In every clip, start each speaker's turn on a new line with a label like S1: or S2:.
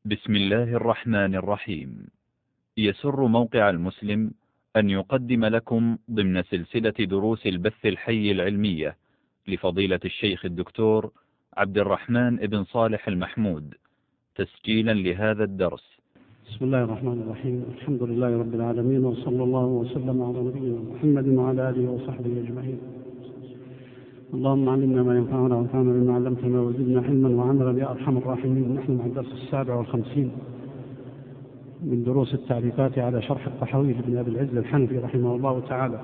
S1: بسم الله الرحمن الرحيم. يسر موقع المسلم أن يقدم لكم ضمن سلسلة دروس البث الحي العلمية لفضيلة الشيخ الدكتور عبد الرحمن بن صالح المحمود تسجيلا لهذا الدرس.
S2: بسم الله الرحمن الرحيم. الحمد لله رب العالمين، وصلى الله وسلم على نبينا محمد وعلى آله وصحبه أجمعين. اللهم علمنا ما ينفعنا وانفعنا بما علمتنا وزدنا علما وعملا يا أرحم الراحمين. نحن مع الدرس 57 من دروس التعليقات على شرح الطحاوي لابن أبي العز الحنفي رحمه الله تعالى.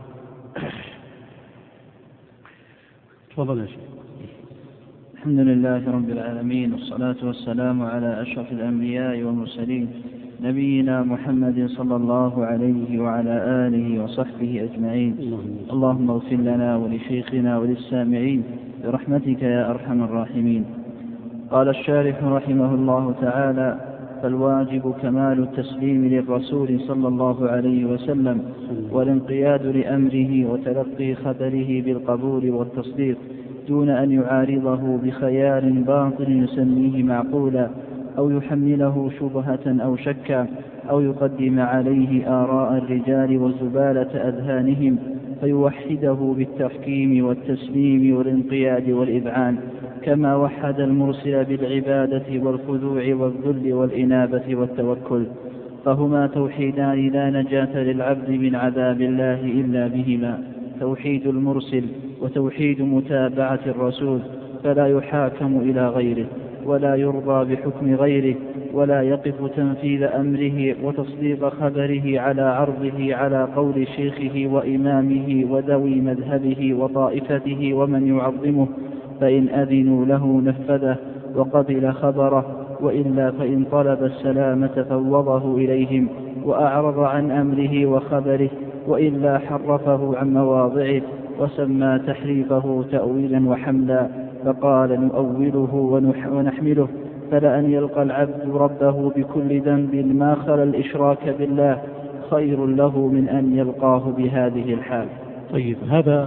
S2: تفضل يا شيخ.
S3: الحمد لله رب العالمين، والصلاة والسلام على أشرف الأنبياء والمرسلين نبينا محمد صلى الله عليه وعلى آله وصحبه أجمعين. اللهم اغفر لنا ولشيخنا وللسامعين برحمتك يا أرحم الراحمين. قال الشارح رحمه الله تعالى: فالواجب كمال التسليم للرسول صلى الله عليه وسلم والانقياد لأمره وتلقي خبره بالقبول والتصديق دون أن يعارضه بخيال باطل يسميه معقولا أو يحمله شبهة أو شكا أو يقدم عليه آراء الرجال وزبالة أذهانهم فيوحده بالتحكيم والتسليم والانقياد والإذعان، كما وحد المرسل بالعبادة والخضوع والذل والإنابة والتوكل، فهما توحيدان لا نجاة للعبد من عذاب الله إلا بهما: توحيد المرسل وتوحيد متابعة الرسول، فلا يحاكم إلى غيره ولا يرضى بحكم غيره، ولا يقف تنفيذ أمره وتصديق خبره على عرضه على قول شيخه وإمامه وذوي مذهبه وطائفته ومن يعظمه، فإن أذنوا له نفذه وقبل خبره، وإلا فإن طلب السلامة فوضه إليهم وأعرض عن أمره وخبره، وإلا حرفه عن مواضعه وسمى تحريفه تأويلا وحملا، فقال: نؤوله ونحمله. فلأن يلقى العبد ربه بكل ذنب ما خلا الإشراك بالله خير له من أن يلقاه بهذه الحال.
S2: طيب، هذا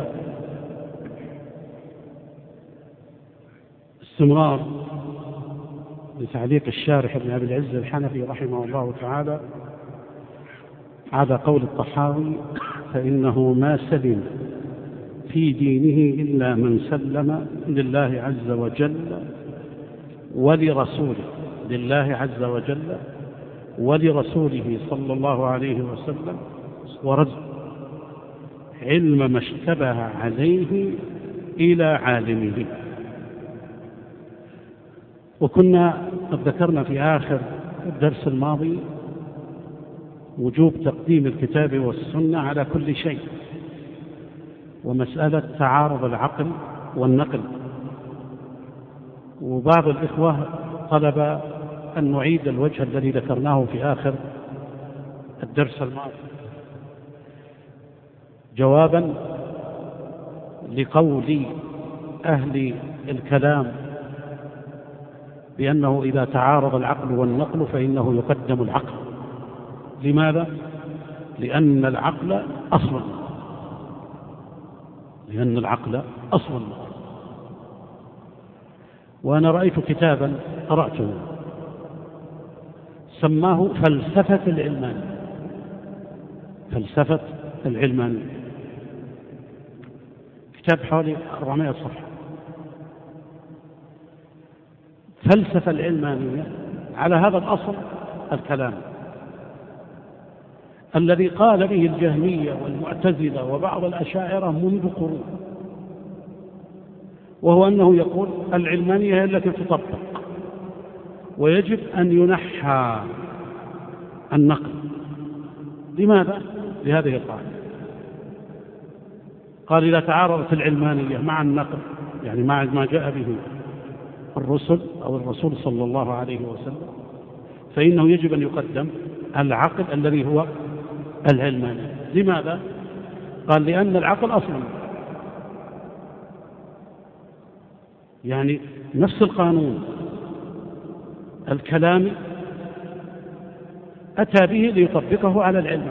S2: استمرار لتعليق الشارح ابن أبي العز الحنفي رحمه الله تعالى على قول الطحاوي: فإنه ما سلم في دينه إلا من سلم لله عز وجل ولرسوله، لله عز وجل ولرسوله صلى الله عليه وسلم، ورد علم ما اشتبه عليه إلى عالمه. وكنا قد ذكرنا في آخر الدرس الماضي وجوب تقديم الكتاب والسنة على كل شيء، ومسألة تعارض العقل والنقل. وبعض الإخوة طلب أن نعيد الوجه الذي ذكرناه في آخر الدرس الماضي جوابا لقول أهل الكلام بأنه إذا تعارض العقل والنقل فإنه يقدم العقل. لماذا؟ لأن العقل أصل، لأن العقل أصل. وأنا رأيت كتابا قرأته سماه فلسفة العلمان، فلسفة العلمان، كتاب حوالي 400 صفحة. فلسفة العلمانية على هذا الأصل الكلام الذي قال به الجهمية والمعتزلة وبعض الأشاعرة منذ قرون، وهو أنه يقول العلمانية هي التي تطبق، ويجب أن ينحى النقل. لماذا؟ لهذه القاعدة. قال: إذا تعارضت العلمانية مع النقل، يعني مع ما جاء به الرسل أو الرسول صلى الله عليه وسلم، فإنه يجب أن يقدم العقل الذي هو العلماني. لماذا؟ قال: لأن العقل أصلا، يعني نفس القانون الكلامي أتى به ليطبقه على العلم،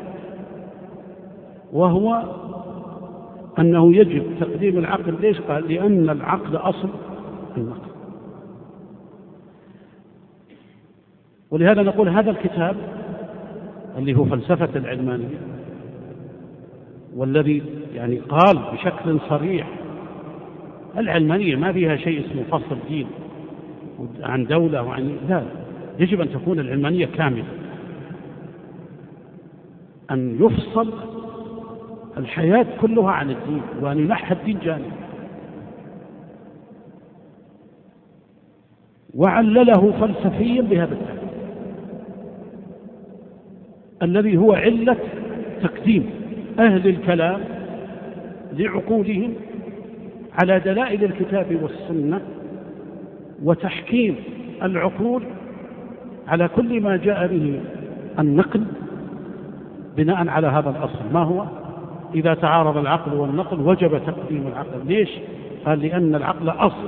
S2: وهو أنه يجب تقديم العقل. ليش؟ قال: لأن العقل أصل النقل. ولهذا نقول هذا الكتاب اللي هو فلسفة العلمانية، والذي يعني قال بشكل صريح العلمانية ما فيها شيء اسمه فصل دين عن دولة وعن لا، يجب أن تكون العلمانية كاملة، أن يفصل الحياة كلها عن الدين، وأن ينحى الدين جانب. وعلله فلسفيا بهذا التعبير الذي هو علة تقديم أهل الكلام لعقولهم على دلائل الكتاب والسنة، وتحكيم العقول على كل ما جاء به النقل بناء على هذا الأصل. ما هو؟ إذا تعارض العقل والنقل وجب تقديم العقل. ليش؟ قال لأن العقل أصل.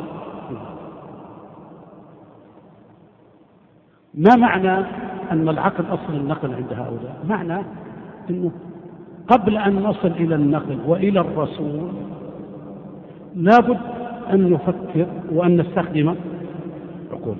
S2: ما معنى أن العقل أصل النقل عند هؤلاء؟ معنى أنه قبل أن نصل إلى النقل وإلى الرسول لابد أن نفكر وأن نستخدم عقول.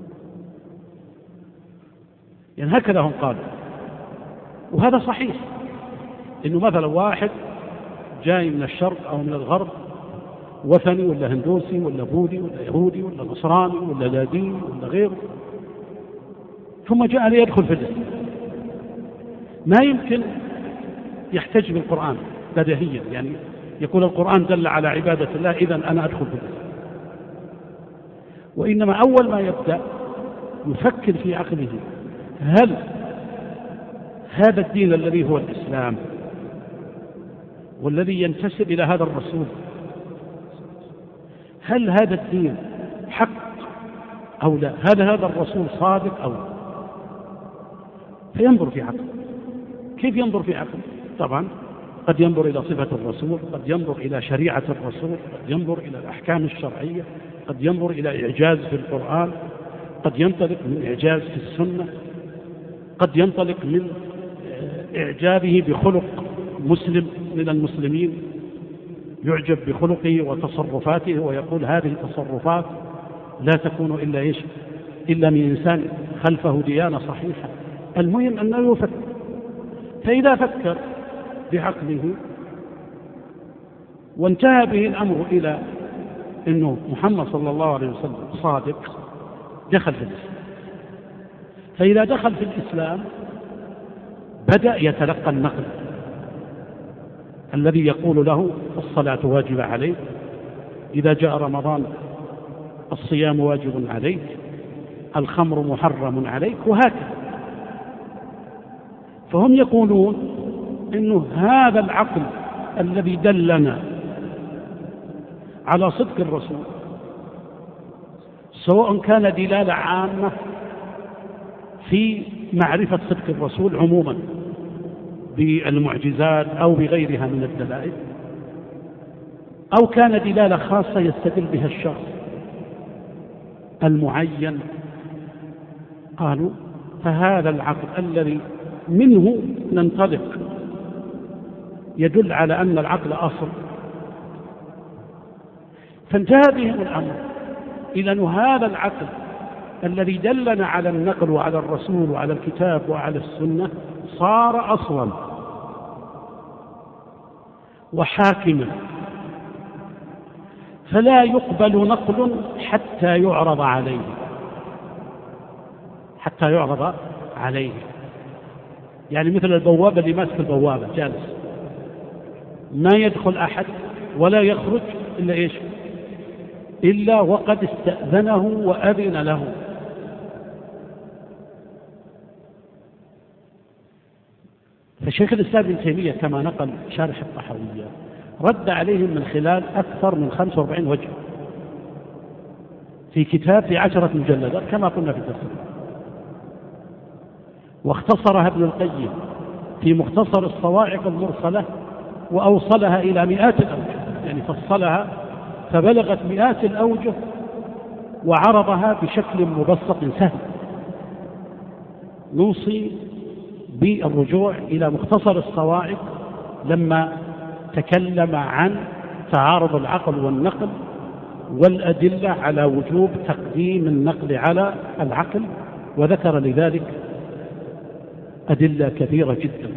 S2: يعني هكذا هم قالوا، وهذا صحيح. إنه مثلا واحد جاي من الشرق أو من الغرب، وثني ولا هندوسي ولا بوذي ولا يهودي ولا نصراني ولا لا دين ولا غيره، ثم جاء ليدخل في الإسلام، ما يمكن يحتج بالقرآن بديهيا، يعني يقول القرآن دل على عبادة الله إذن أنا أدخل في الإسلام. وإنما أول ما يبدأ يفكر في عقله، هل هذا الدين الذي هو الإسلام والذي ينتسب إلى هذا الرسول، هل هذا الدين حق أو لا؟ هل هذا الرسول صادق أو لا؟ فينظر في عقله. كيف ينظر في عقله؟ طبعا قد ينظر إلى صفة الرسول، قد ينظر إلى شريعة الرسول، قد ينظر إلى الأحكام الشرعية، قد ينظر إلى إعجاز في القرآن، قد ينطلق من إعجاز في السنة، قد ينطلق من إعجابه بخلق مسلم من المسلمين، يعجب بخلقه وتصرفاته ويقول هذه التصرفات لا تكون إلا إيش؟ إلا من إنسان خلفه ديانة صحيحة. المهم أنه يفكر. فإذا فكر بعقله وانتهى به الأمر إلى أنه محمد صلى الله عليه وسلم صادق، دخل في الإسلام. فإذا دخل في الإسلام بدأ يتلقى النقل الذي يقول له الصلاة واجبة عليك، إذا جاء رمضان الصيام واجب عليك، الخمر محرم عليك، وهكذا. فهم يقولون إنه هذا العقل الذي دلنا على صدق الرسول، سواء كان دلالة عامة في معرفة صدق الرسول عموما بالمعجزات أو بغيرها من الدلائل، أو كان دلالة خاصة يستدل بها الشخص المعين، قالوا فهذا العقل الذي منه ننطلق يدل على أن العقل أصل. فانتهى بهم الأمر إلى أن هذا العقل الذي دلنا على النقل وعلى الرسول وعلى الكتاب وعلى السنة صار أصلا وحاكما، فلا يقبل نقل حتى يعرض عليه، حتى يعرض عليه. يعني مثل البوابة اللي ماسك البوابة جالس، ما يدخل أحد ولا يخرج إلا إيش؟ إلا وقد استأذنه وأذن له. فشيخ الإسلام ابن تيمية كما نقل شارح الطحاوية رد عليهم من خلال أكثر من 45 وجه في كتاب في 10 مجلدات كما قلنا في الدرس، واختصرها ابن القيم في مختصر الصواعق المرسلة وأوصلها إلى مئات الأوجه، يعني فصلها فبلغت مئات الأوجه وعرضها بشكل مبسط سهل. نوصي بالرجوع إلى مختصر الصواعق لما تكلم عن تعارض العقل والنقل والأدلة على وجوب تقديم النقل على العقل وذكر لذلك أدلة كثيرة جدا.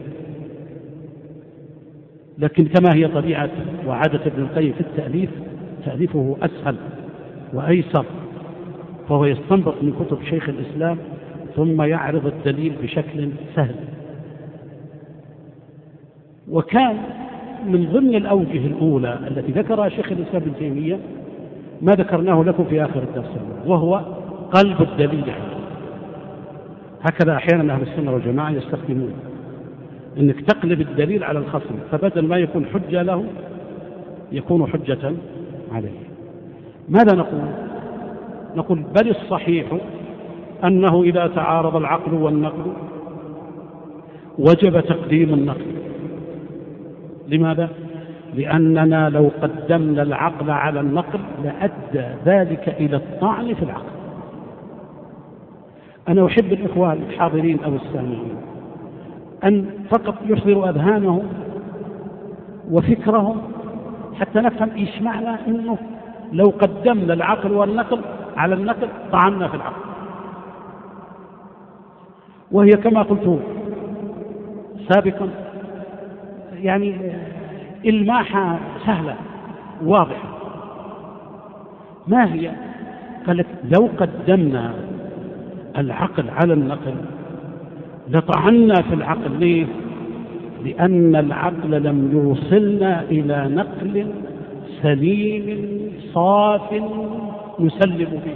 S2: لكن كما هي طبيعة وعادة ابن القيم في التأليف، تأليفه أسهل وأيسر، فهو يستنبط من كتب شيخ الإسلام ثم يعرض الدليل بشكل سهل. وكان من ضمن الأوجه الأولى التي ذكرها شيخ الإسلام ابن تيمية ما ذكرناه لكم في آخر الدرس، وهو قلب الدليل. هكذا أحيانا أهل السنة والجماعة يستخدمون، أنك تقلب الدليل على الخصم، فبدل ما يكون حجة له يكون حجة عليه. ماذا نقول؟ نقول بل الصحيح أنه إذا تعارض العقل والنقل وجب تقديم النقل. لماذا؟ لأننا لو قدمنا العقل على النقل لأدى ذلك إلى الطعن في العقل. أنا أحب الإخوان الحاضرين أو السامعين أن فقط يحضروا أذهانهم وفكرهم حتى نفهم إيش معنى أنه لو قدمنا العقل والنقل على النقل طعنا في العقل. وهي كما قلت سابقا يعني الماحة سهلة واضحة. ما هي؟ قالت لو قدمنا العقل على النقل لطعنا في العقل. ليه؟ لأن العقل لم يوصلنا إلى نقل سليم صاف نسلم به.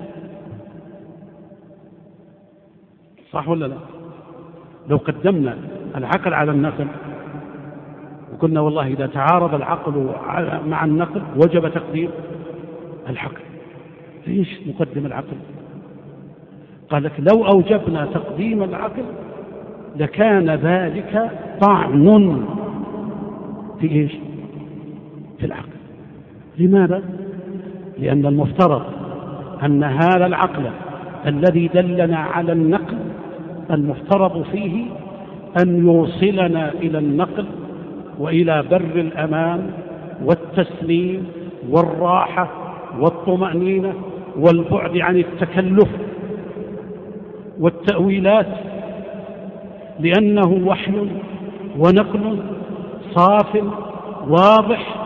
S2: صح ولا لا؟ لو قدمنا العقل على النقل وقلنا والله إذا تعارض العقل مع النقل وجب تقديم العقل، ليش نقدم العقل؟ قال لك لو أوجبنا تقديم العقل لكان ذلك طعن في إيش؟ في العقل. لماذا؟ لأن المفترض أن هذا العقل الذي دلنا على النقل المفترض فيه أن يوصلنا إلى النقل وإلى بر الأمان والتسليم والراحة والطمأنينة والبعد عن التكلف والتأويلات، لأنه وحي ونقل صاف واضح.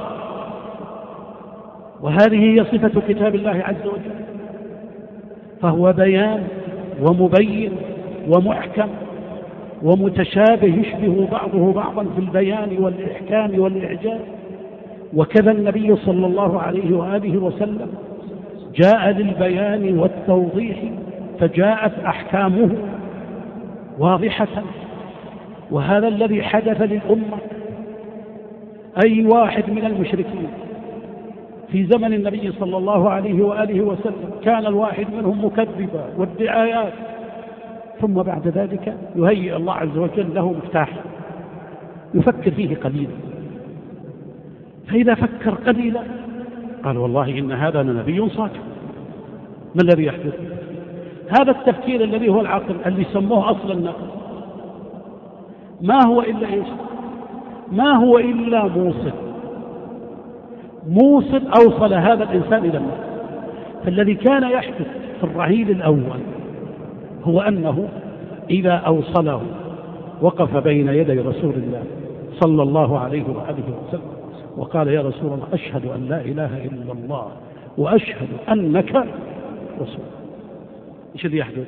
S2: وهذه هي صفة كتاب الله عز وجل، فهو بيان ومبين ومحكم ومتشابه يشبه بعضه بعضا في البيان والإحكام والإعجاز. وكذا النبي صلى الله عليه وآله وسلم جاء للبيان والتوضيح فجاءت أحكامه واضحة. وهذا الذي حدث للأمة. أي واحد من المشركين في زمن النبي صلى الله عليه وآله وسلم كان الواحد منهم مكذبا والدعايات، ثم بعد ذلك يهيئ الله عز وجل له مفتاح يفكر فيه قليلا، فإذا فكر قليلا قال والله إن هذا نبي صادق. ما الذي يحدث؟ هذا التفكير الذي هو العقل اللي سموه أصل النقل ما هو إلا إيش؟ ما هو إلا موصل أوصل هذا الإنسان إلى النقل. فالذي كان يحدث في الرحيل الأول هو أنه إذا أوصله وقف بين يدي رسول الله صلى الله عليه وآله وسلم وقال يا رسول الله أشهد أن لا إله إلا الله وأشهد أنك رسول. إيش اللي يحدث؟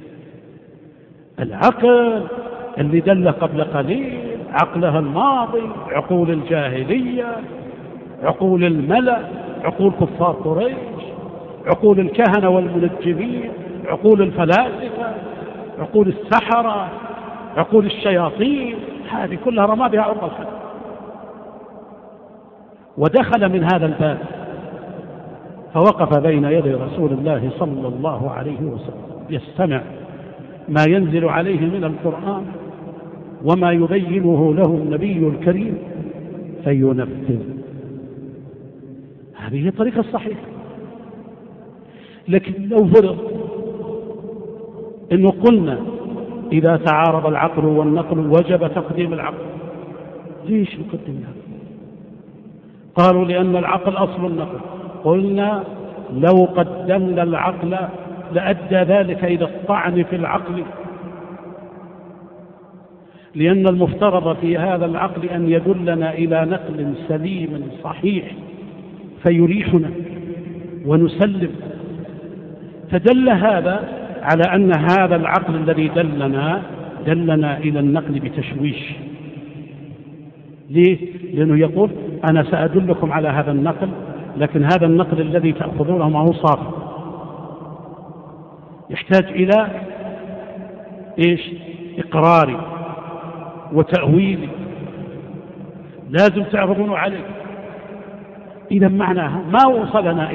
S2: العقل اللي دل قبل قليل عقلها الماضي، عقول الجاهلية، عقول الملأ، عقول كفار قريش، عقول الكهنة والمنجمين، عقول الفلاسفة، عقول السحرة، عقول الشياطين، هذه كلها رمى بها عرض الحد. ودخل من هذا الباب فوقف بين يدي رسول الله صلى الله عليه وسلم يستمع ما ينزل عليه من القرآن وما يبينه له النبي الكريم فينفذ. هذه هي الطريقة الصحيحة. لكن لو فرض إنه قلنا إذا تعارض العقل والنقل وجب تقديم العقل، ليش نقدم العقل؟ قالوا لأن العقل أصل النقل. قلنا لو قدمنا العقل لأدى ذلك إلى الطعن في العقل، لأن المفترض في هذا العقل أن يدلنا إلى نقل سليم صحيح فيريحنا ونسلم، فدل هذا على أن هذا العقل الذي دلنا إلى النقل بتشويش. ليه؟ لأنه يقول أنا سأدلكم على هذا النقل، لكن هذا النقل الذي تأخذونه ما هو صافي، يحتاج إلى إقراري وتأويلي، لازم تعرضون عليه. إذا معناها ما وصلنا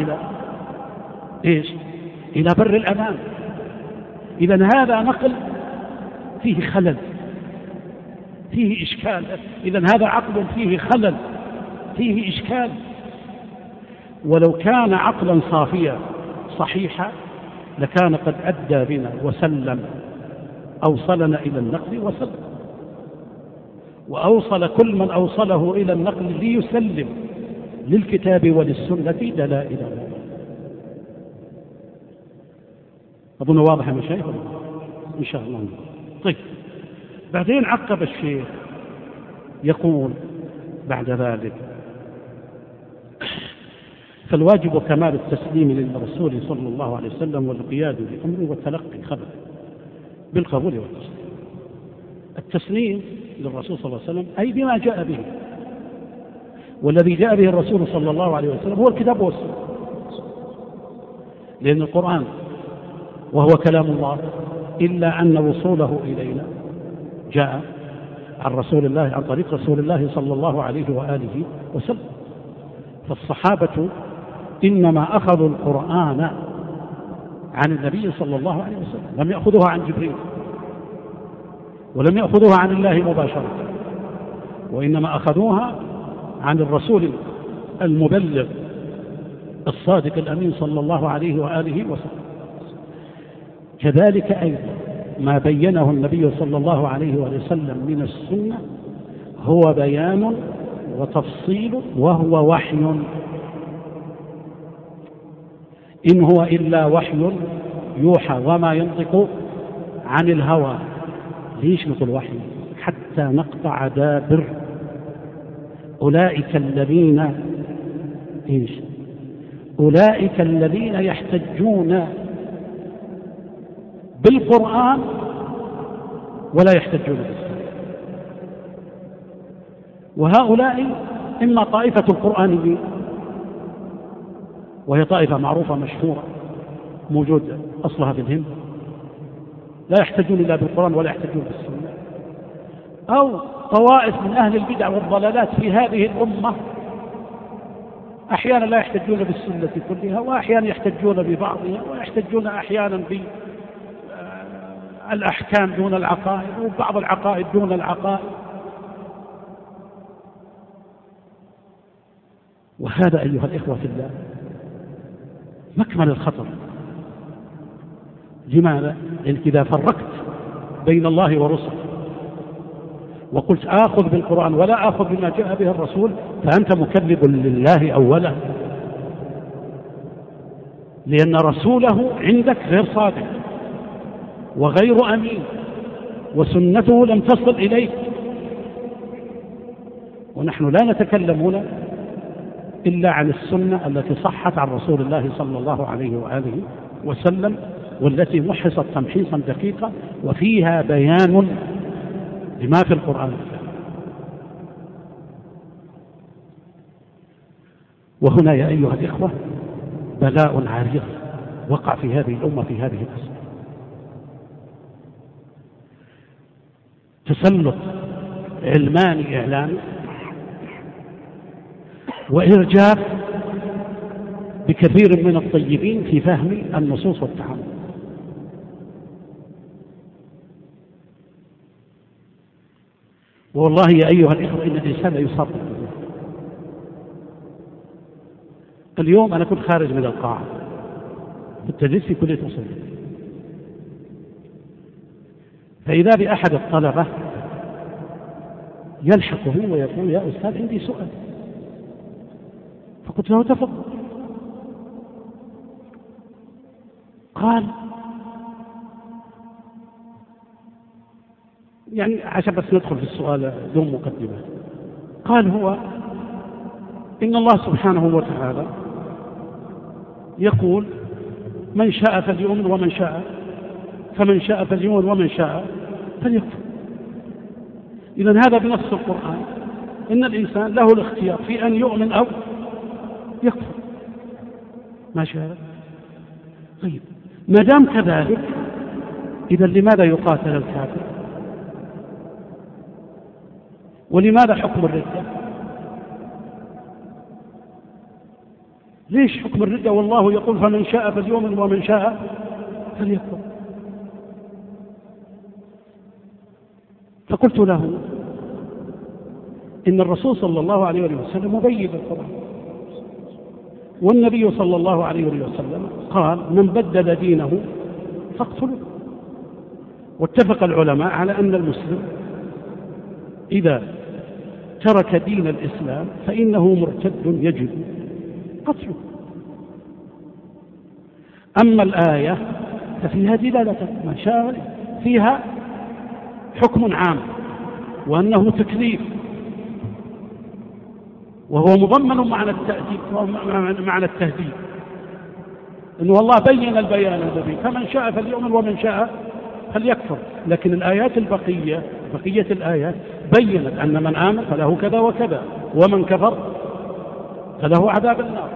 S2: إلى بر الأمان. إذا هذا نقل فيه خلل، فيه إشكال. إذا هذا عقل فيه خلل، فيه إشكال. ولو كان عقلا صافيا صحيحا لكان قد أدى بنا وسلم، أوصلنا إلى النقل وسلم، وأوصل كل من أوصله إلى النقل ليسلم للكتاب وللسنة دلائله. أظن واضح يا مشايخ إن شاء الله. طيب، بعدين عقب الشيخ يقول بعد ذلك: فالواجب كمال التسليم للرسول صلى الله عليه وسلم والقياد بأمره وتلقي خبره بالقبول والتسليم. التسليم للرسول صلى الله عليه وسلم أي بما جاء به، والذي جاء به الرسول صلى الله عليه وسلم هو الكتاب والسنة، لأن القرآن وهو كلام الله، إلا أن وصوله إلينا جاء عن طريق رسول الله صلى الله عليه وآله وسلم. فالصحابة إنما أخذوا القرآن عن النبي صلى الله عليه وسلم، لم يأخذوها عن جبريل ولم يأخذوها عن الله مباشرة، وإنما أخذوها عن الرسول المبلغ الصادق الأمين صلى الله عليه وآله وسلم. كذلك أيضا ما بينه النبي صلى الله عليه وسلم من السنة هو بيان وتفصيل وهو وحي، إن هو إلا وحي يوحى وما ينطق عن الهوى. ليش نقول وحي؟ حتى نقطع دابر أولئك الذين يحتجون بالقرآن ولا يحتجون بالسنة. وهؤلاء إما طائفة القرآنيين، وهي طائفة معروفة مشهورة موجود أصلها في الهند، لا يحتجون إلا بالقرآن ولا يحتجون بالسنة، أو طوائف من أهل البدع والضلالات في هذه الأمة أحيانا لا يحتجون بالسنة كلها، وأحيانا يحتجون ببعضها، ويحتجون أحيانا بالأحكام دون العقائد، وبعض العقائد دون العقائد. وهذا أيها الإخوة في الله مكمن الخطر. لماذا؟ لأنك إذا فرقت بين الله ورسله وقلت آخذ بالقرآن ولا آخذ بما جاء به الرسول، فأنت مكذب لله أولا، لأن رسوله عندك غير صادق وغير أمين، وسنته لم تصل إليك. ونحن لا نتكلم هنا إلا عن السنة التي صحت عن رسول الله صلى الله عليه وآله وسلم، والتي محصت تمحيصا دقيقا وفيها بيان لما في القرآن. وهنا يا أيها الإخوة بلاء عريض وقع في هذه الأمة في هذه الأسئلة: تسلط علماني إعلامي، وإرجاف بكثير من الطيبين في فهم النصوص والتعامل. والله يا أيها الإخوة إن الإنسان لا يصاب. اليوم أنا كنت خارج من القاعة في التدريس في كلية أصول، فإذا بأحد الطلبة يلحقه ويقول: يا أستاذ عندي سؤال. فقلت له: تفضل. قال: يعني عشان بس ندخل في السؤال دون مقدمة. قال هو إن الله سبحانه وتعالى يقول من شاء فليؤمن ومن شاء، فمن شاء فليؤمن ومن شاء فليكفر. إذن هذا بنص القرآن إن الإنسان له الاختيار في أن يؤمن أو يكفر ما شاء. طيب ما دام كذلك، إذا لماذا يقاتل الكافر؟ ولماذا حكم الردة؟ ليش حكم الردة والله يقول فمن شاء فليؤمن ومن شاء فليكفر؟ فقلت له إن الرسول صلى الله عليه وسلم مبين القرآن، والنبي صلى الله عليه وسلم قال من بدل دينه فاقتلوه. واتفق العلماء على أن المسلم إذا ترك دين الإسلام فإنه مرتد يجب قتله. أما الآية ففيها دلالة ما شاء، فيها حكم عام وأنه تكليف، وهو مضمن معنى التهديد، إنه الله بين البيان الذي فمن شاء فليؤمن ومن شاء فليكفر. لكن الآيات بقية الآيات بيّنت أن من آمن فله كذا وكذا، ومن كفر فله عذاب النار.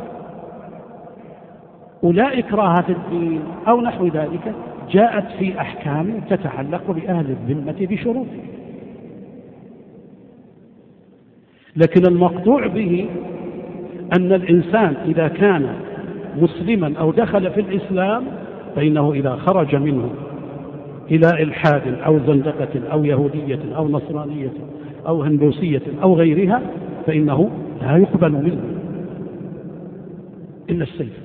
S2: ولا إكراه في الدين أو نحو ذلك جاءت في أحكام تتعلق بأهل الذمة بشروط، لكن المقطوع به أن الإنسان إذا كان مسلما أو دخل في الإسلام فإنه إذا خرج منه إلى إلحاد أو زندقة أو يهودية أو نصرانية أو هندوسية أو غيرها فإنه لا يقبل منه إلا السيف.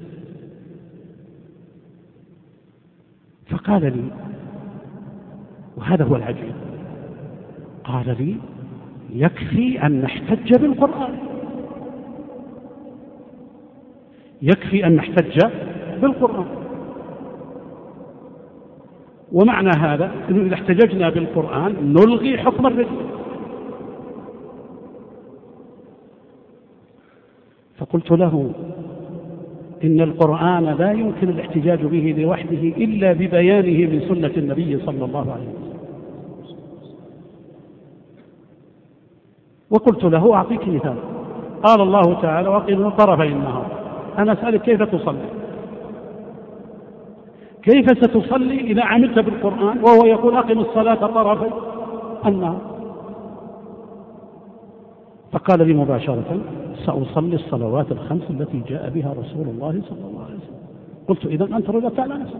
S2: فقال لي، وهذا هو العجيب، قال لي يكفي أن نحتج بالقرآن، يكفي أن نحتج بالقرآن. ومعنى هذا أنه إذا احتججنا بالقرآن نلغي حكم الردة. فقلت له إن القرآن لا يمكن الاحتجاج به لوحده إلا ببيانه من سنة النبي صلى الله عليه وسلم. وقلت له أعطيك مثال، قال الله تعالى وأقيموا طرفي النهار. أنا أسألك كيف تصلي؟ كيف ستصلي إذا عملت بالقرآن وهو يقول أقم الصلاة طرفي النهار؟ فقال لي مباشرة سأصلي الصلوات الخمس التي جاء بها رسول الله صلى الله عليه وسلم. قلت إذن أنت ردت على نفسك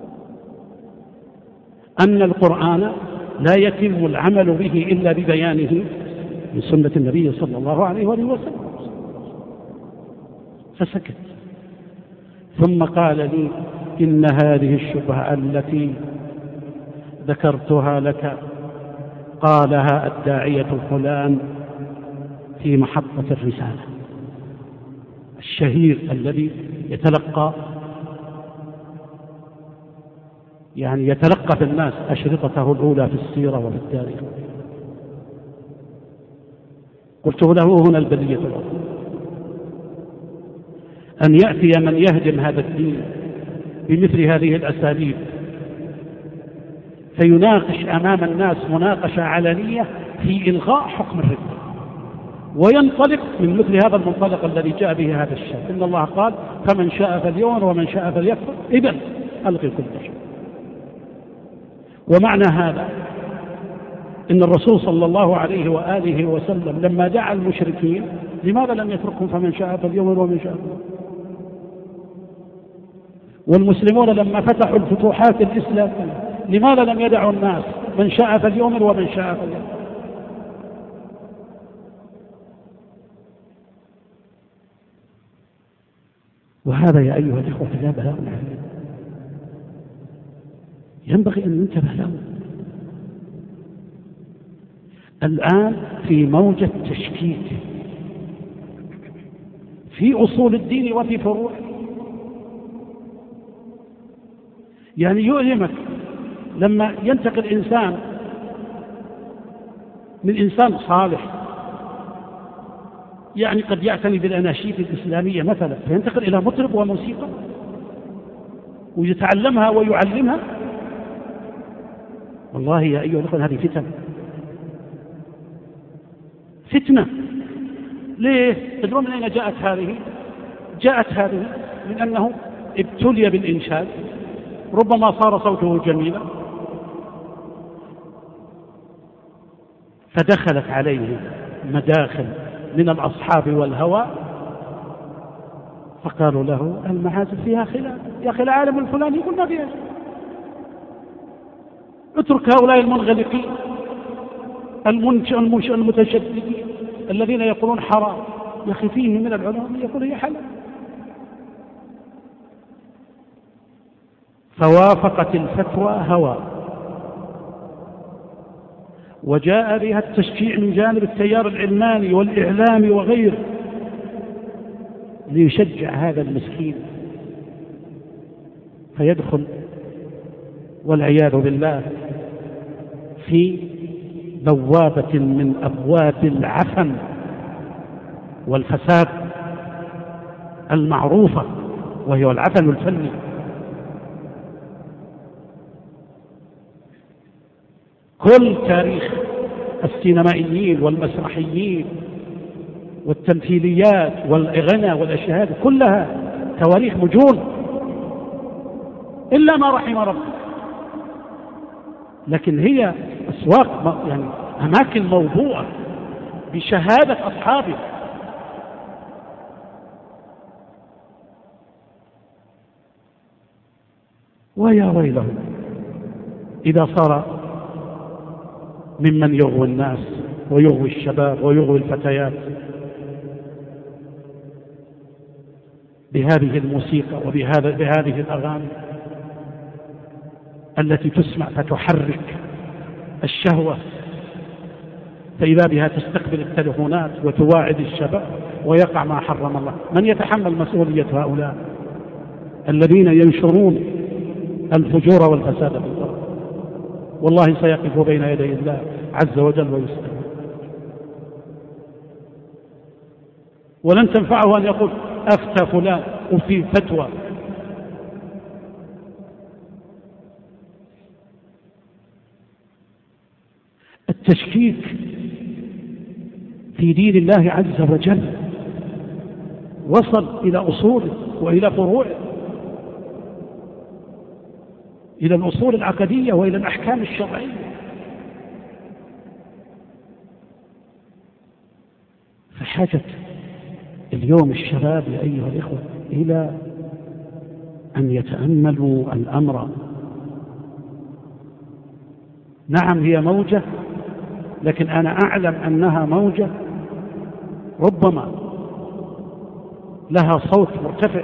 S2: أن القرآن لا يتم العمل به إلا ببيانه من سنة النبي صلى الله عليه وسلم. فسكت، ثم قال لي إن هذه الشبهة التي ذكرتها لك قالها الداعية الفلان في محطة الرسالة الشهير الذي يتلقى في الناس أشرطته الأولى في السيرة وفي التاريخ. قلت له هنا البلية الأخرى أن يأتي من يهدم هذا الدين بمثل هذه الأساليب فيناقش أمام الناس مناقشة علنية في إلغاء حكم الردة، وينطلق من مثل هذا المنطلق الذي جاء به هذا الشاب، إن الله قال فمن شاء فليؤمن ومن شاء فليكفر، إذن ألغي كل شيء. ومعنى هذا إن الرسول صلى الله عليه وآله وسلم لما دعا المشركين لماذا لم يتركهم فمن شاء فليؤمن ومن شاء؟ والمسلمون لما فتحوا الفتوحات الإسلامية لماذا لم يدعوا الناس من شاء فليؤمن ومن شاء فليكفر؟ وهذا يا أيها الإخوة لا بلاء عليم، ينبغي أن ننتبه له. الآن في موجة تشكيك في أصول الدين وفي فروعه، يعني يؤلمك لما ينتقل إنسان من إنسان صالح يعني قد يعتني بالأناشيد الإسلامية مثلا، فينتقل إلى مطرب وموسيقى ويتعلمها ويعلمها. والله يا أيها الأخوة هذه فتنة. ليه؟ تدرون من أين جاءت هذه؟ جاءت هذه من أنه ابتلي بالإنشاد، ربما صار صوته جميلا فدخلت عليه مداخل من الأصحاب والهوى فقالوا له المعازف فيها خلاف، يا أخي العالم الفلاني يقول ما فيها، اترك هؤلاء المنغلقين المتشددين الذين يقولون حرام، يا أخي فيه من العلماء يقول هي حلال. فوافقت الفتوى هوى، وجاء بها التشجيع من جانب التيار العلماني والإعلامي وغيره ليشجع هذا المسكين فيدخل والعياذ بالله في بوابة من أبواب العفن والفساد المعروفة، وهي العفن الفني. كل تاريخ السينمائيين والمسرحيين والتمثيليات والغنى والأشياء هذه كلها تواريخ مجون إلا ما رحم ربك، لكن هي أسواق يعني أماكن موضوعة بشهادة أصحابها. ويا ويلهم إذا صار ممن يغوي الناس ويغوي الشباب ويغوي الفتيات بهذه الموسيقى وبهذه الأغاني التي تسمع فتحرك الشهوة، فإذا بها تستقبل التلفونات وتواعد الشباب ويقع ما حرم الله. من يتحمل مسؤولية هؤلاء الذين ينشرون الفجور والفساد في الأرض؟ والله سيقف بين يدي الله عز وجل ويسأل، ولن تنفعه أن يقول أفتى فلان وفي فتوى. التشكيك في دين الله عز وجل وصل إلى أصوله وإلى فروعه، إلى الأصول العقدية وإلى الأحكام الشرعية. فحاجة اليوم الشباب يا أيها الإخوة إلى أن يتأملوا الأمر. نعم هي موجة، لكن أنا أعلم أنها موجة ربما لها صوت مرتفع،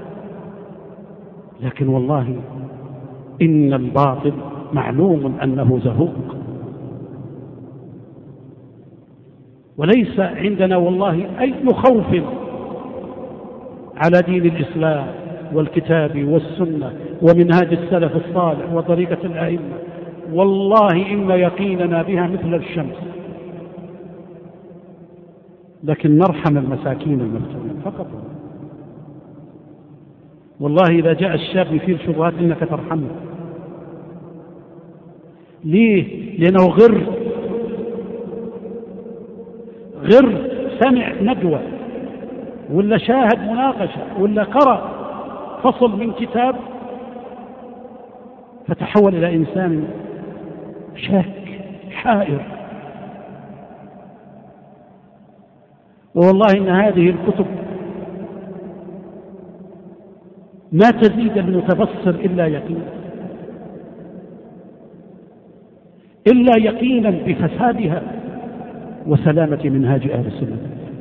S2: لكن والله إن الباطل معلوم أنه زهوق. وليس عندنا والله أي خوف على دين الإسلام والكتاب والسنة ومنهاج السلف الصالح وطريقة الأئمة، والله إن يقيننا بها مثل الشمس، لكن نرحم المساكين المفتونين فقط. والله إذا جاء الشاب يثير شبهات إنك ترحمه. ليه؟ لأنه غر سمع ندوة ولا شاهد مناقشة ولا قرأ فصل من كتاب فتحول إلى إنسان شاك حائر. والله إن هذه الكتب ما تزيد المتبصر إلا يقينا بفسادها وسلامة منهاج أهل السنة.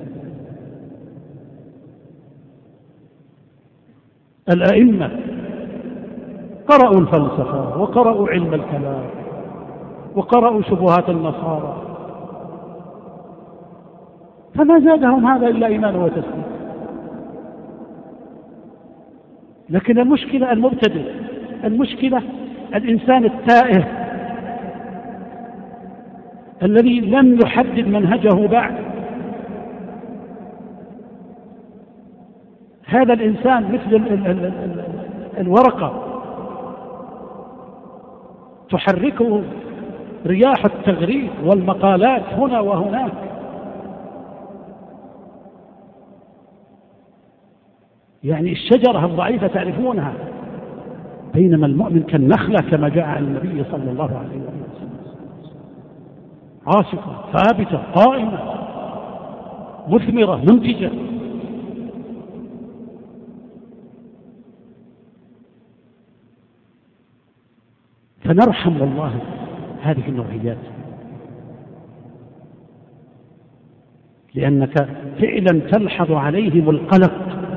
S2: الأئمة قرأوا الفلسفة وقرأوا علم الكلام وقرأوا شبهات النصارى، فما زادهم هذا إلا إيمانا وتسليما. لكن المشكلة المبتدئ، المشكلة الإنسان التائه الذي لم يحدد منهجه بعد. هذا الإنسان مثل الورقة تحركه رياح التغريد والمقالات هنا وهناك. يعني الشجرة الضعيفة تعرفونها، بينما المؤمن كالنخلة كما جاء عن النبي صلى الله عليه وسلم، عاصفة ثابتة قائمة مثمرة منتجة. فنرحم والله هذه النوعيات، لأنك فعلا تلحظ عليهم القلق.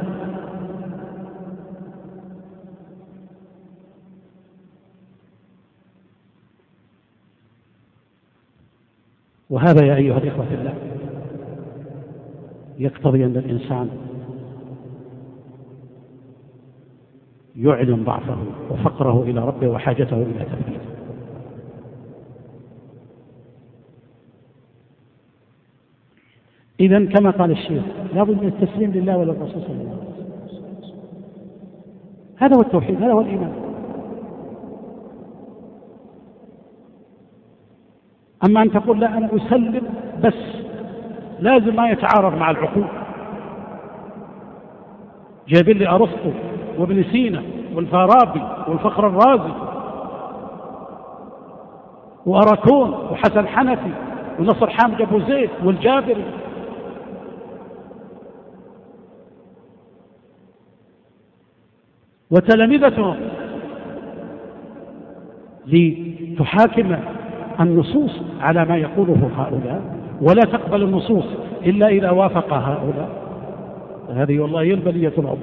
S2: وهذا يا أيها الإخوة في الله يقتضي أن الإنسان يعلن ضعفه وفقره إلى ربه وحاجته إلى تثبيته. إذن كما قال الشيخ لابد من التسليم لله وللرسول صلى الله عليه وسلم. هذا هو التوحيد، هذا هو الإيمان. أما أن تقول لا أنا أسلم بس لازم ما يتعارض مع العقول، جايبين لي أرسطو وابن سينا والفارابي والفخر الرازي وأراكون وحسن حنفي ونصر حامد أبو زيد والجابري وتلامذتهم لتحاكم النصوص على ما يقوله هؤلاء، ولا تقبل النصوص إلا إذا وافق هؤلاء. هذه والله هي البلية العظمى.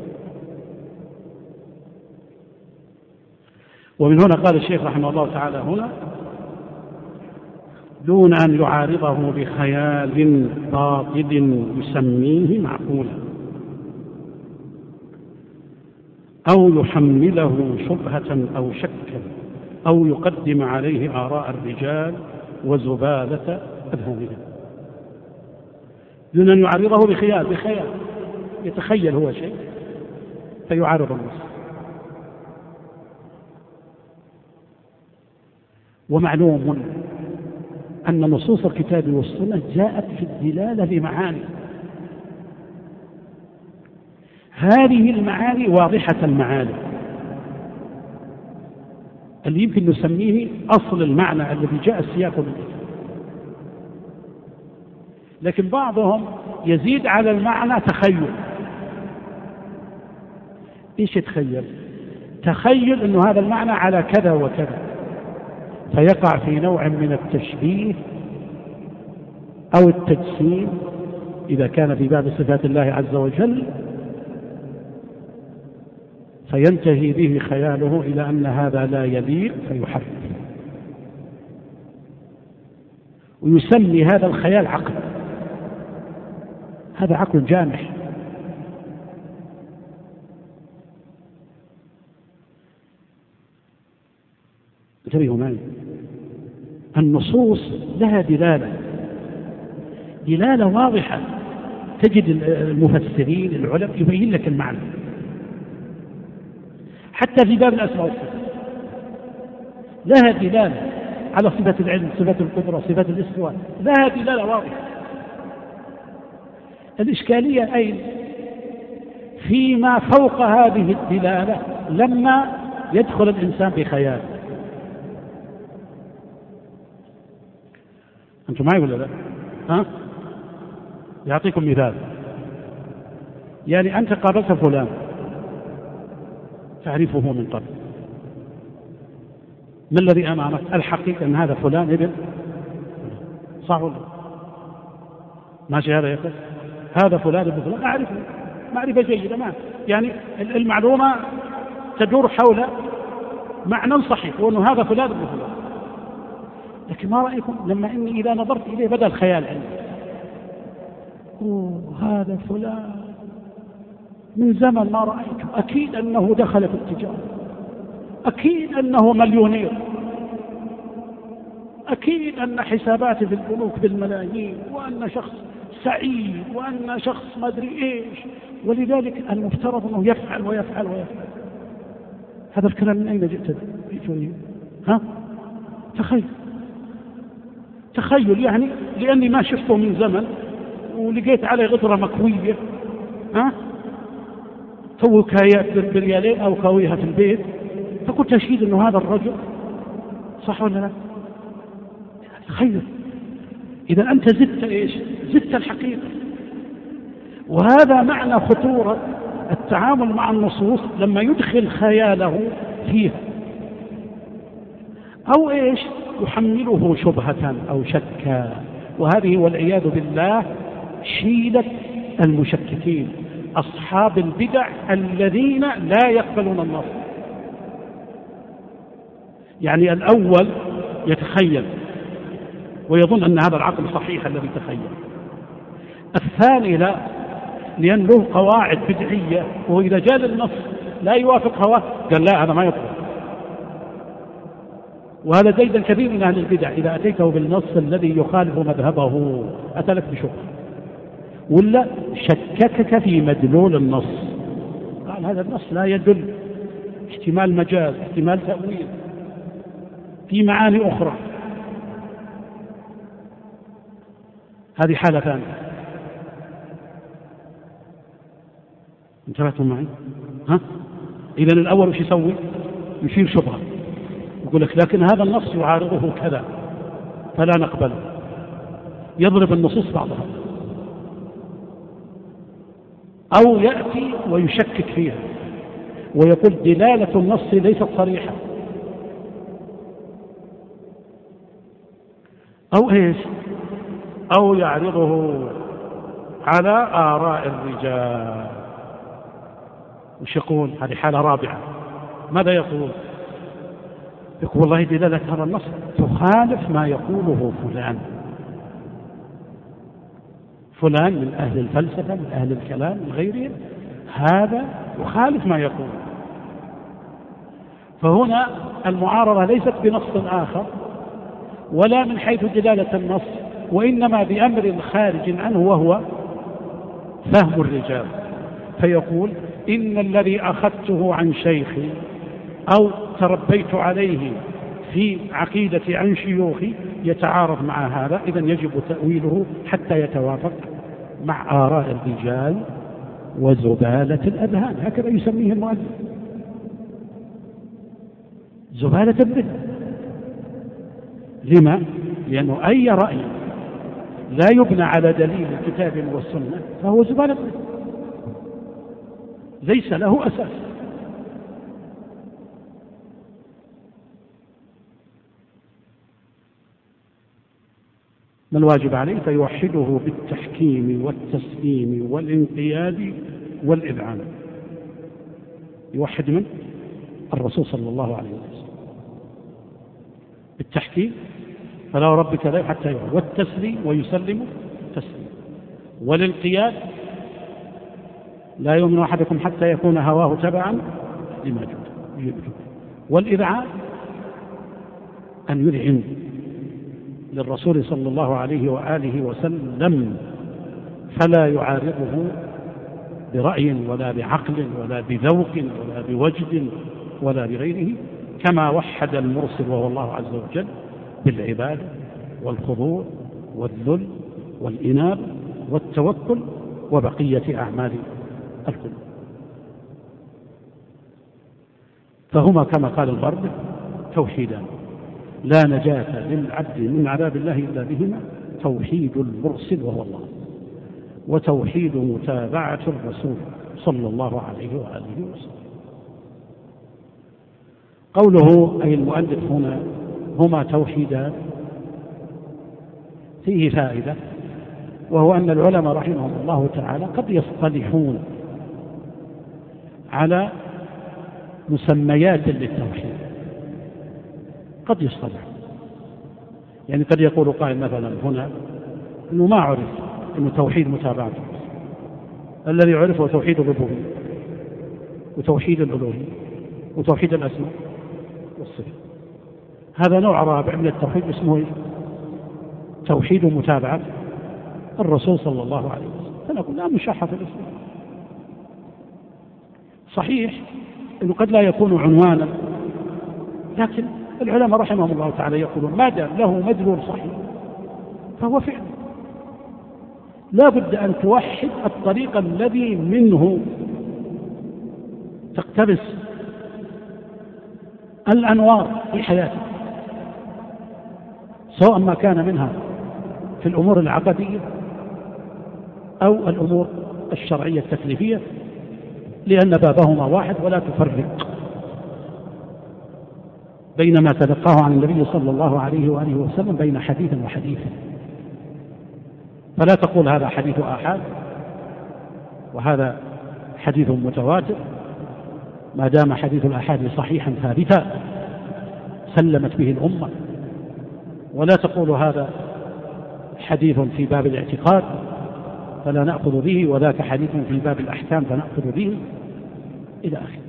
S2: ومن هنا قال الشيخ رحمه الله تعالى هنا دون أن يعارضه بخيال باطل يسميه معقولا أو يحمله شبهة أو شكا أو يقدم عليه آراء الرجال وزبالة أذهانهم. دون أن يعارضه بخيال يتخيل هو شيء فيعارض النص. ومعلوم أن نصوص الكتاب والسنة جاءت في الدلالة بمعاني، هذه المعاني واضحة المعاني اللي يمكن نسميه أصل المعنى الذي جاء السياق منه. لكن بعضهم يزيد على المعنى تخيل. إيش يتخيل؟ تخيل أنه هذا المعنى على كذا وكذا، فيقع في نوع من التشبيه أو التجسيم إذا كان في باب صفات الله عز وجل، فينتهي به خياله إلى أن هذا لا يليق فيحرف، ويسمي هذا الخيال عقل. هذا عقل جامح. انتبهوا معي، النصوص لها دلالة واضحة، تجد المفسرين العلماء يبين لك المعنى. حتى في باب الأسماء والصفات لها دلالة على صفة العلم، صفة القدرة، صفة الاستواء، لها دلالة واضحة. الإشكالية أين؟ فيما فوق هذه الدلالة لما يدخل الإنسان بخيال. أنتم معي ولا لا؟ ها؟ يعطيكم مثال. يعني أنت قابلت فلان تعرفه من قبل، ما الذي أمامك؟ الحقيقة أن هذا فلان ابن، صح ولا ماشي؟ هذا يقول هذا فلان ابن فلان، أعرفه معرفة جيدة، ما يعني المعلومة تدور حول معنى صحيح وأنه هذا فلان ابن فلان. لكن ما رأيكم لما إني إذا نظرت إليه بدأ الخيال عندي، هذا فلان من زمن ما رأيته، أكيد أنه دخل في التجارة، أكيد أنه مليونير، أكيد أن حساباتي في البنوك بالملايين، وأن شخص سعيد، وأن شخص ما أدري إيش، ولذلك المفترض أنه يفعل ويفعل ويفعل. هذا الكلام من أين جئت؟ ها؟ تخيل يعني، لأني ما شفته من زمن ولقيت عليه غطرة مكوية، ها؟ تو كايات بريالين أو كاويها في البيت، فكنت أشهد أنه هذا الرجل، صح ولا لا؟ تخيل. إذا أنت زدت إيش؟ زدت الحقيقة. وهذا معنى خطورة التعامل مع النصوص لما يدخل خياله فيها، أو إيش؟ يحمله شبهة أو شكا. وهذه والعياذ بالله شيلة المشككين، أصحاب البدع الذين لا يقبلون النص. يعني الأول يتخيل ويظن أن هذا العقل صحيح الذي تخيل. الثاني لا، لأن له قواعد بدعية، وإذا جاء للنص لا يوافق هواه قال لا هذا ما يطلع. وهذا زيدا كثير من أهل البدع، إذا أتيته بالنص الذي يخالف مذهبه أتلك بشبهة، ولا شككك في مدلول النص، قال هذا النص لا يدل، احتمال مجاز، احتمال تأويل، في معاني أخرى. هذه حالة ثانية. انتبهتم معي؟ ها؟ إذن الأول وش يسوي؟ يشير شبهة، يقول لك لكن هذا النص يعارضه كذا فلا نقبله، يضرب النصوص بعضها، أو يأتي ويشكك فيها ويقول دلالة النص ليست صريحة، أو إيش؟ أو يعرضه على آراء الرجال. وش يقول؟ هذه حالة رابعة. ماذا يقول؟ يقول والله دلالة هذا النص تخالف ما يقوله فلان من أهل الفلسفة، من أهل الكلام، من غيرهم، هذا يخالف ما يقول. فهنا المعارضة ليست بنص آخر ولا من حيث دلالة النص، وإنما بأمر خارج عنه وهو فهم الرجال. فيقول إن الذي أخذته عن شيخي أو تربيت عليه في عقيدتي عن شيوخي يتعارض مع هذا، إذن يجب تأويله حتى يتوافق مع آراء الرجال وزبالة الأذهان، هكذا يسميه المؤلف، زبالة الذهن. لما؟ لأنه أي رأي لا يبنى على دليل الكتاب والسنة فهو زبالة الذهن، ليس له أساس. ما الواجب عليه؟ فيوحده بالتحكيم والتسليم والانقياد والإذعان. يوحد من؟ الرسول صلى الله عليه وسلم بالتحكيم، فلا ربك لا حتى يوحد، والتسليم ويسلم تسليم، والانقياد لا يؤمن أحدكم حتى يكون هواه تبعا لما جئت، والإذعان أن يذعن للرسول صلى الله عليه وآله وسلم، فلا يعارضه برأي ولا بعقل ولا بذوق ولا بوجد ولا بغيره، كما وحد المرسل وهو الله عز وجل بالعبادة والخضوع والذل والإناب والتوكل وبقية أعمال القلوب. فهما كما قال البرد توحيدان لا نجاة للعبد من عذاب الله إلا بهما، توحيد المرسل وهو الله، وتوحيد متابعة الرسول صلى الله عليه وآله وسلم. قوله أي المؤلف هنا هما توحيدان فيه فائدة، وهو أن العلماء رحمهم الله تعالى قد يصطلحون على مسميات للتوحيد، قد يصطلح. يعني قد يقول قائل مثلا هنا أنه ما عرف أنه توحيد متابعة، الذي عرفه توحيد الربوبية وتوحيد الألوهية وتوحيد الأسماء والصفات. هذا نوع رابع من التوحيد اسمه توحيد متابعة الرسول صلى الله عليه وسلم. فنقول لا مشاحة في الإسلام. صحيح أنه قد لا يكون عنوانا، لكن العلماء رحمهم الله تعالى يقولون ما دام له مدلول صحيح فهو فعل. لا بد أن توحد الطريق الذي منه تقتبس الأنوار في حياتك، سواء ما كان منها في الأمور العقدية أو الأمور الشرعية التكليفية، لأن بابهما واحد ولا تفرق بين ما تلقاه عن النبي صلى الله عليه وآله وسلم بين حديث وحديث. فلا تقول هذا حديث آحاد وهذا حديث متواتر، ما دام حديث الآحاد صحيحا ثابتا سلمت به الأمة. ولا تقول هذا حديث في باب الاعتقاد فلا نأخذ به، وذاك حديث في باب الأحكام فنأخذ به، إلى آخره.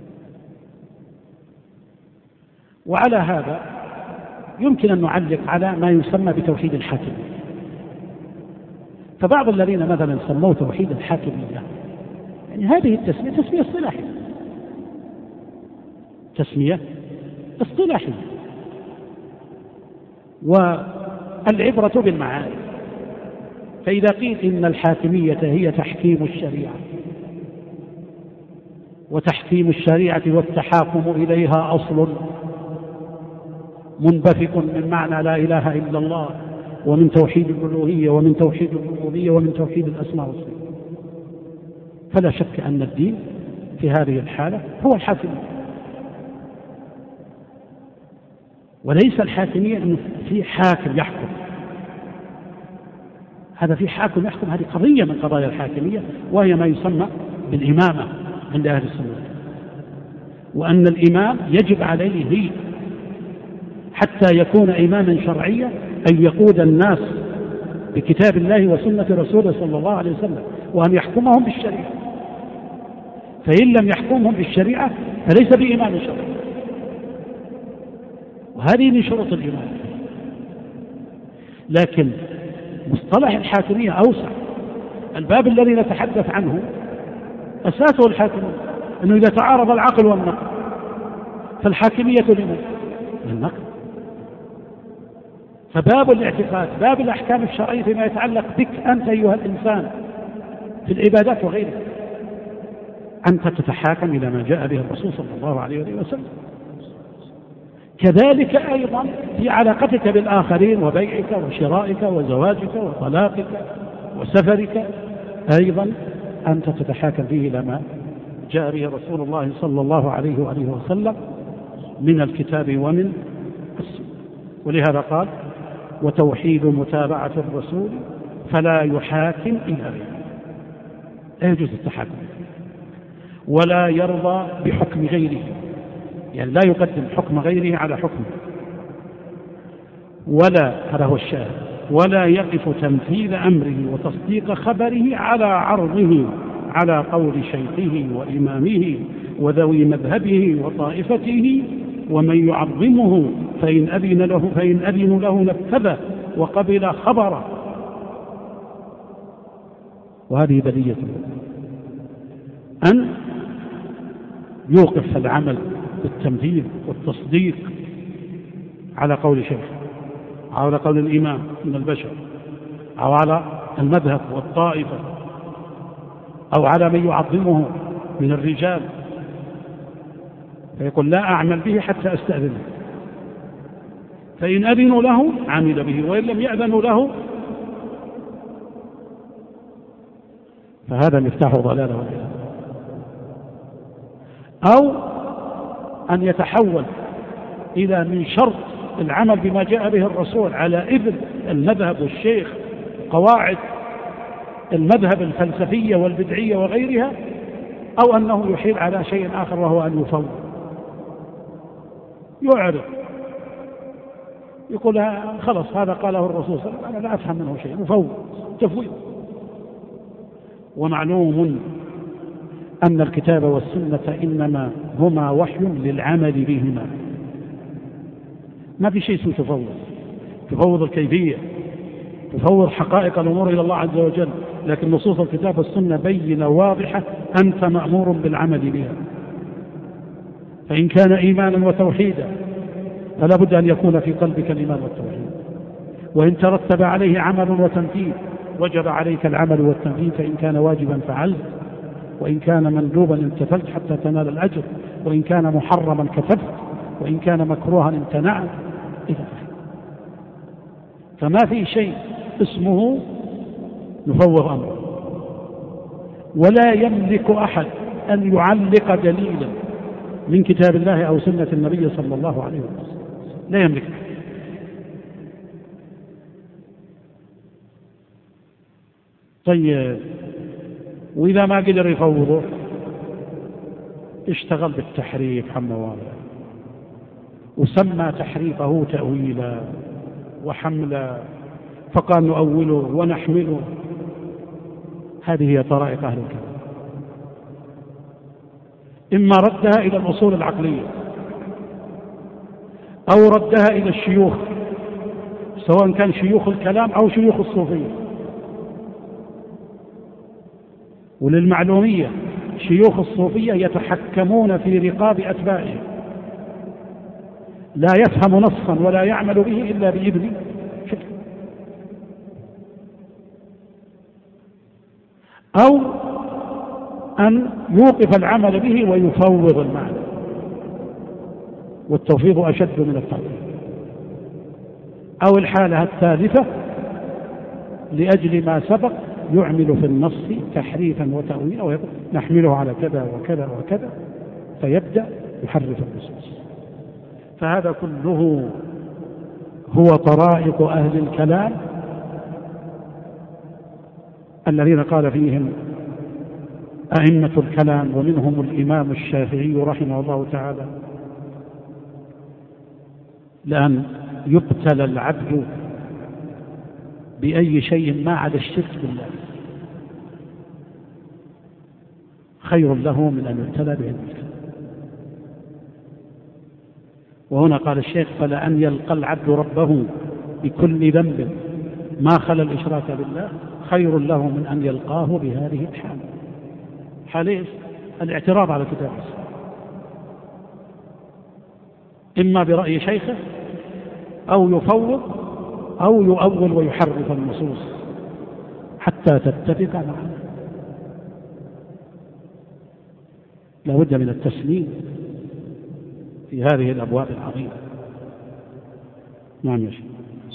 S2: وعلى هذا يمكن أن نعلق على ما يسمى بتوحيد الحاكمية. فبعض الذين مثلا سموه توحيد الحاكمية، يعني هذه التسمية تسمية اصطلاحية، تسمية اصطلاحية، والعبرة بالمعاني. فإذا قيل إن الحاكمية هي تحكيم الشريعة، وتحكيم الشريعة والتحاكم إليها أصل منبثق من معنى لا إله إلا الله، ومن توحيد الألوهية، ومن توحيد الربوبية، ومن توحيد الأسماء والصفات، فلا شك أن الدين في هذه الحالة هو الحاكمية. وليس الحاكمية أنه في حاكم يحكم، هذا في حاكم يحكم، هذه قضية من قضايا الحاكمية، وهي ما يسمى بالإمامة عند أهل السنة. وأن الإمام يجب عليه حتى يكون إماما شرعيا أن يقود الناس بكتاب الله وسنة رسوله صلى الله عليه وسلم، وأن يحكمهم بالشريعة. فإن لم يحكمهم بالشريعة فليس بإمام شرعي، وهذه من شروط الإمام. لكن مصطلح الحاكمية أوسع. الباب الذي نتحدث عنه أساسه الحاكمية، أنه إذا تعارض العقل والنقل فالحاكمية لمن؟ للنقل. فباب الاعتقاد، باب الأحكام الشرعية فيما يتعلق بك أنت أيها الإنسان في العبادات وغيرها، أنت تتحاكم إلى ما جاء به الرسول صلى الله عليه وسلم. كذلك أيضا في علاقتك بالآخرين، وبيعك وشرائك وزواجك وطلاقك وسفرك، أيضا أنت تتحاكم فيه إلى ما جاء به رسول الله صلى الله عليه وآله وسلم من الكتاب ومن السنة. ولهذا قال: وتوحيد متابعة الرسول فلا يحاكم إلا غيره. لا يجوز التحاكم، ولا يرضى بحكم غيره، يعني لا يقدم حكم غيره على حكمه، ولا، هذا هو الشاهد، ولا يقف تنفيذ أمره وتصديق خبره على عرضه على قول شيخه وإمامه وذوي مذهبه وطائفته، ومن يعظمه فإن أذن له نفذه وقبل خبره. وهذه بلية أن يوقف العمل بالتنفيذ والتصديق على قول شيخ، أو على قول الإمام من البشر، أو على المذهب والطائفة، أو على من يعظمه من الرجال، فيقول: لا أعمل به حتى أستأذنه، فإن أذنوا له عمل به، وإن لم يأذنوا له فهذا مفتاح ضلالة والعياذ. أو أن يتحول إلى من شرط العمل بما جاء به الرسول على إذن المذهب والشيخ، قواعد المذهب الفلسفية والبدعية وغيرها، أو أنه يحيل على شيء آخر وهو أن يفوض، يعرض، يقول: خلص هذا قاله الرسول صلى الله عليه وسلم، أنا لا أفهم منه شيء، مفوض، تفويض. ومعلوم أن الكتاب والسنة إنما هما وحي للعمل بهما، ما في شيء اسمه تفوض. تفوض الكيفية، تفوض حقائق الأمور إلى الله عز وجل، لكن نصوص الكتاب والسنة بينة واضحة، أنت مأمور بالعمل بها. فإن كان إيمانا وتوحيدا فلا بد أن يكون في قلبك الإيمان والتوحيد، وإن ترتب عليه عمل وتنفيذ وجب عليك العمل والتنفيذ، فإن كان واجبا فعلت، وإن كان مندوبا امتثلت حتى تنال الأجر، وإن كان محرما كتبت، وإن كان مكروها امتنعت إلى آخره. فما في شيء اسمه نفوض أمره، ولا يملك أحد أن يعلق دليلا من كتاب الله أو سنة النبي صلى الله عليه وسلم، لا يملك. طيب، وإذا ما قدر يفوضه اشتغل بالتحريف عن مواضعه، وسمى تحريفه تأويلا وحملا، فقال نؤوله ونحمله. هذه هي طرائق أهل الكلام. إما ردها إلى الأصول العقلية أو ردها إلى الشيوخ، سواء كان شيوخ الكلام أو شيوخ الصوفية. وللمعلومية شيوخ الصوفية يتحكمون في رقاب أتباعهم، لا يفهم نصا ولا يعمل به إلا بإذن شيخ، أو أن يوقف العمل به ويفوض المعنى، والتوفيض أشد من التعطيل. أو الحالة الثالثة لأجل ما سبق يعمل في النص تحريفا وتأويلا ويقول نحمله على كذا وكذا وكذا، فيبدأ يحرف النصوص. فهذا كله هو طرائق أهل الكلام الذين قال فيهم أئمة الكلام، ومنهم الإمام الشافعي رحمه الله تعالى: لأن يبتلى العبد بأي شيء ما عدا الشرك بالله خير له من أن يبتلى بعلم الكلام. وهنا قال الشيخ: فلأن يلقى العبد ربه بكل ذنب ما خلا الإشراك بالله خير له من أن يلقاه بهذه الحال. حال الاعتراض على كتاب السنة، إما برأي شيخه أو يفوض أو يؤول ويحرف النصوص حتى تتفق معه. لا بد من التسليم في هذه الأبواب العظيمة. نعم يا شيخ.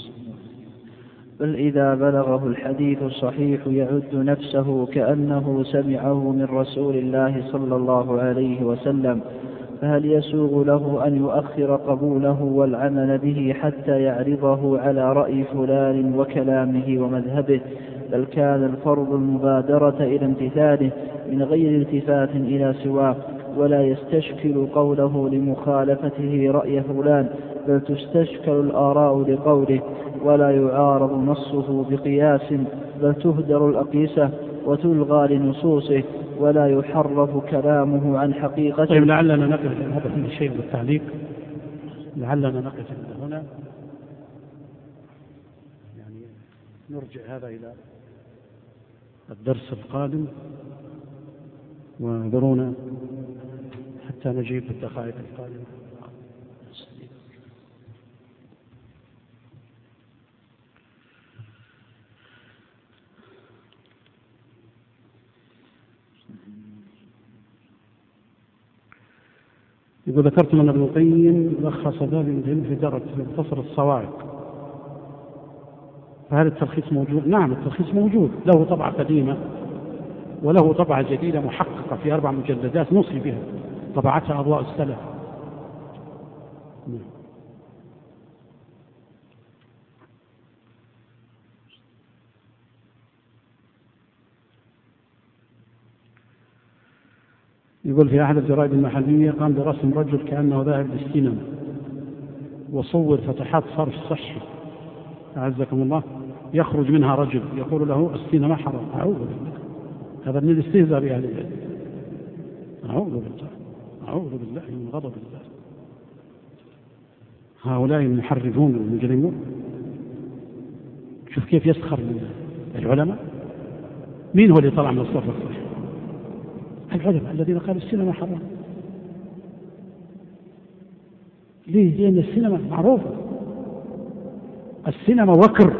S3: بل إذا بلغه الحديث الصحيح يعد نفسه كأنه سمعه من رسول الله صلى الله عليه وسلم، فهل يسوغ له أن يؤخر قبوله والعمل به حتى يعرضه على رأي فلان وكلامه ومذهبه؟ بل كان الفرض المبادرة إلى امتثاله من غير التفات إلى سواه، ولا يستشكل قوله لمخالفته رأي فلان، بل تستشكل الآراء لقوله، ولا يعارض نصه بقياس، بل تهدر الأقيسة وتلغى لنصوصه، ولا يحرف كلامه عن حقيقته.
S2: طيب، لعلنا نقف، هذا فيه شيء من التعليق، لعلنا نقف هنا، يعني نرجع هذا إلى الدرس القادم، وانظرونا حتى نجيب بالدقائق القادمة. يقول: ذكرتم أن ابن القيم لخص باب العلم في درجة مختصر الصواعق، فهل التلخيص موجود؟ نعم، التلخيص موجود، له طبعة قديمة وله طبعة جديدة محققة في 4 مجلدات نوصي بها، طبعتها أضواء السلف. يقول: في أحد الجرائد المحلية قام برسم رجل كأنه ذاهب للسينما، وصور فتحات صرف صحي أعزكم الله، يخرج منها رجل يقول له السينما حرام. أعوذ بالله، هذا من الاستهزاء بأهل العلم. أعوذ بالله، أعوذ بالله من غضب الله. هؤلاء المحرفون والمجرمون. شوف كيف يسخر من العلماء. مين هو اللي طلع من الصف الصحيح؟ العلماء الذين قالوا السينما حرام. ليه؟ لأن السينما معروفة، السينما وكر.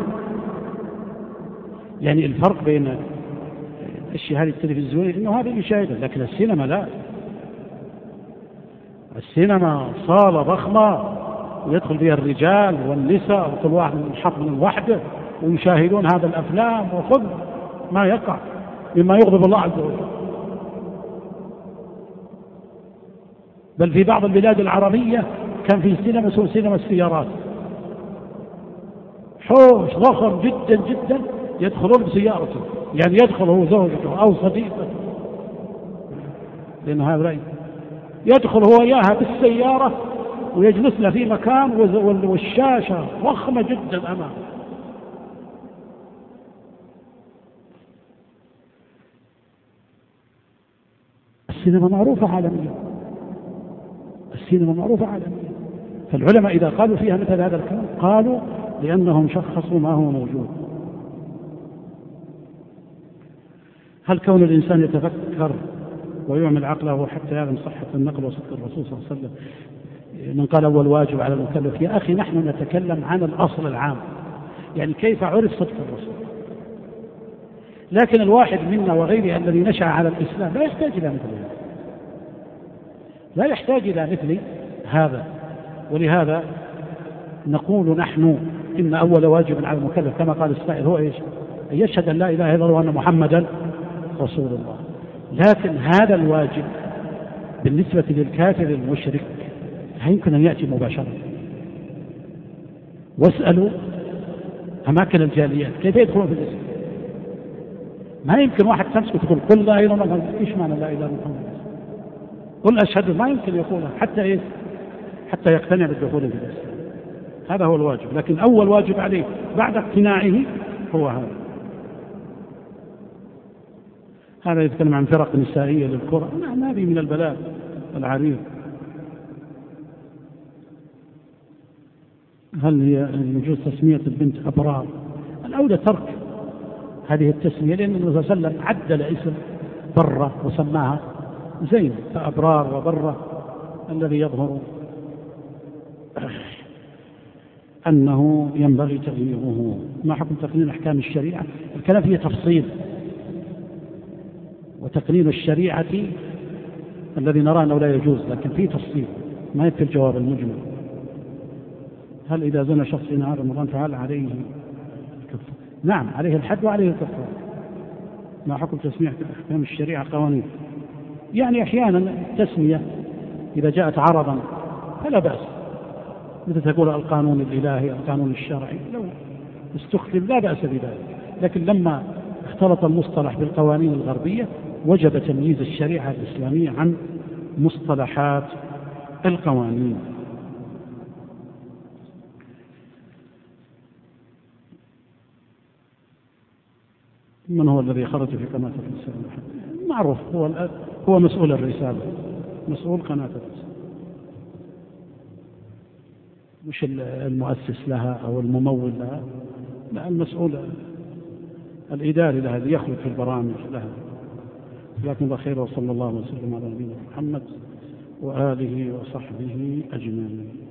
S2: يعني الفرق بين الشهادة التلفزيونية إنه هذا يشاهده، لكن السينما لا. السينما صالة ضخمة ويدخل فيها الرجال والنساء وكل واحد منحط من وحده ويشاهدون هذا الأفلام، وخذ ما يقع مما يغضب الله عز وجل. بل في بعض البلاد العربية كان في سينما اسمه سينما السيارات، حوش ضخم جدا جدا يدخلون بسيارته، يعني يدخل هو زوجته أو صديقته، لأن هؤلاء يدخل هو إياها بالسيارة ويجلس له في مكان والشاشة ضخمة جدا أمامه. السينما معروفة عالميا، السينما معروفة عالميا. فالعلماء إذا قالوا فيها مثل هذا الكلام قالوا لأنهم شخصوا ما هو موجود. هل كون الإنسان يتفكر ويعمل عقله حتى يعلم صحة النقل وصدق الرسول صلى الله عليه وسلم؟ من قال أول واجب على المكلف. يا أخي نحن نتكلم عن الأصل العام، يعني كيف عرف صدق الرسول. لكن الواحد منا وغيره الذي نشأ على الإسلام لا يحتاج إلى مثل هذا، لا يحتاج إلى مثل هذا. ولهذا نقول نحن إن أول واجب على المكلف كما قال السائل هو إيش؟ أن يشهد أن لا إله إلا الله وأن محمدا رسول الله. لكن هذا الواجب بالنسبة للكافر المشرك لا يمكن أن يأتي مباشرة. واسألوا أماكن الجاليات كيف يدخلون في الإسلام. ما يمكن واحد تمسك وتقول قل لا إله إلا الله. إيش معنى لا إله إلا الله؟ قل أشهد. ما يمكن يقولها حتى إيه؟ حتى يقتنع بالدخول في الإسلام. هذا هو الواجب. لكن أول واجب عليه بعد اقتناعه هو هذا يتكلم عن فرق نسائية للكرة. نعم هذه من البلاء العريض. هل هي يجوز تسمية البنت أبرار؟ الأولى ترك هذه التسمية، لأن النبي صلى الله عليه وسلم عدل اسم برة وسماها زينب، فأبرار وبرة الذي يظهر أنه ينبغي تغييره. ما حكم تقنين أحكام الشريعة؟ الكلام فيه تفصيل، وتقنين الشريعة الذي نرى أنه لا يجوز، لكن فيه تفصيل ما يكفي الجواب المجمل. هل إذا زنى شخص في نهار رمضان فهل عليه الكفارة؟ نعم عليه الحد وعليه الكفارة. ما حكم تسمية أحكام الشريعة قوانين؟ يعني أحيانا التسمية إذا جاءت عرضا فلا بأس، مثل تقول القانون الإلهي القانون الشرعي، لو استخدم لا بأس بذلك. لكن لما اختلط المصطلح بالقوانين الغربية وجب تمييز الشريعة الإسلامية عن مصطلحات القوانين. من هو الذي خرج في قناة الرسالة؟ معروف، هو مسؤول الرسالة، مسؤول قناة الرسالة، مش المؤسس لها أو الممول لها، لا، المسؤول الإداري لها اللي يخرج في البرامج لها. جزاكم الله خير، وصلى الله وسلم على نبينا محمد وآله وصحبه أجمعين.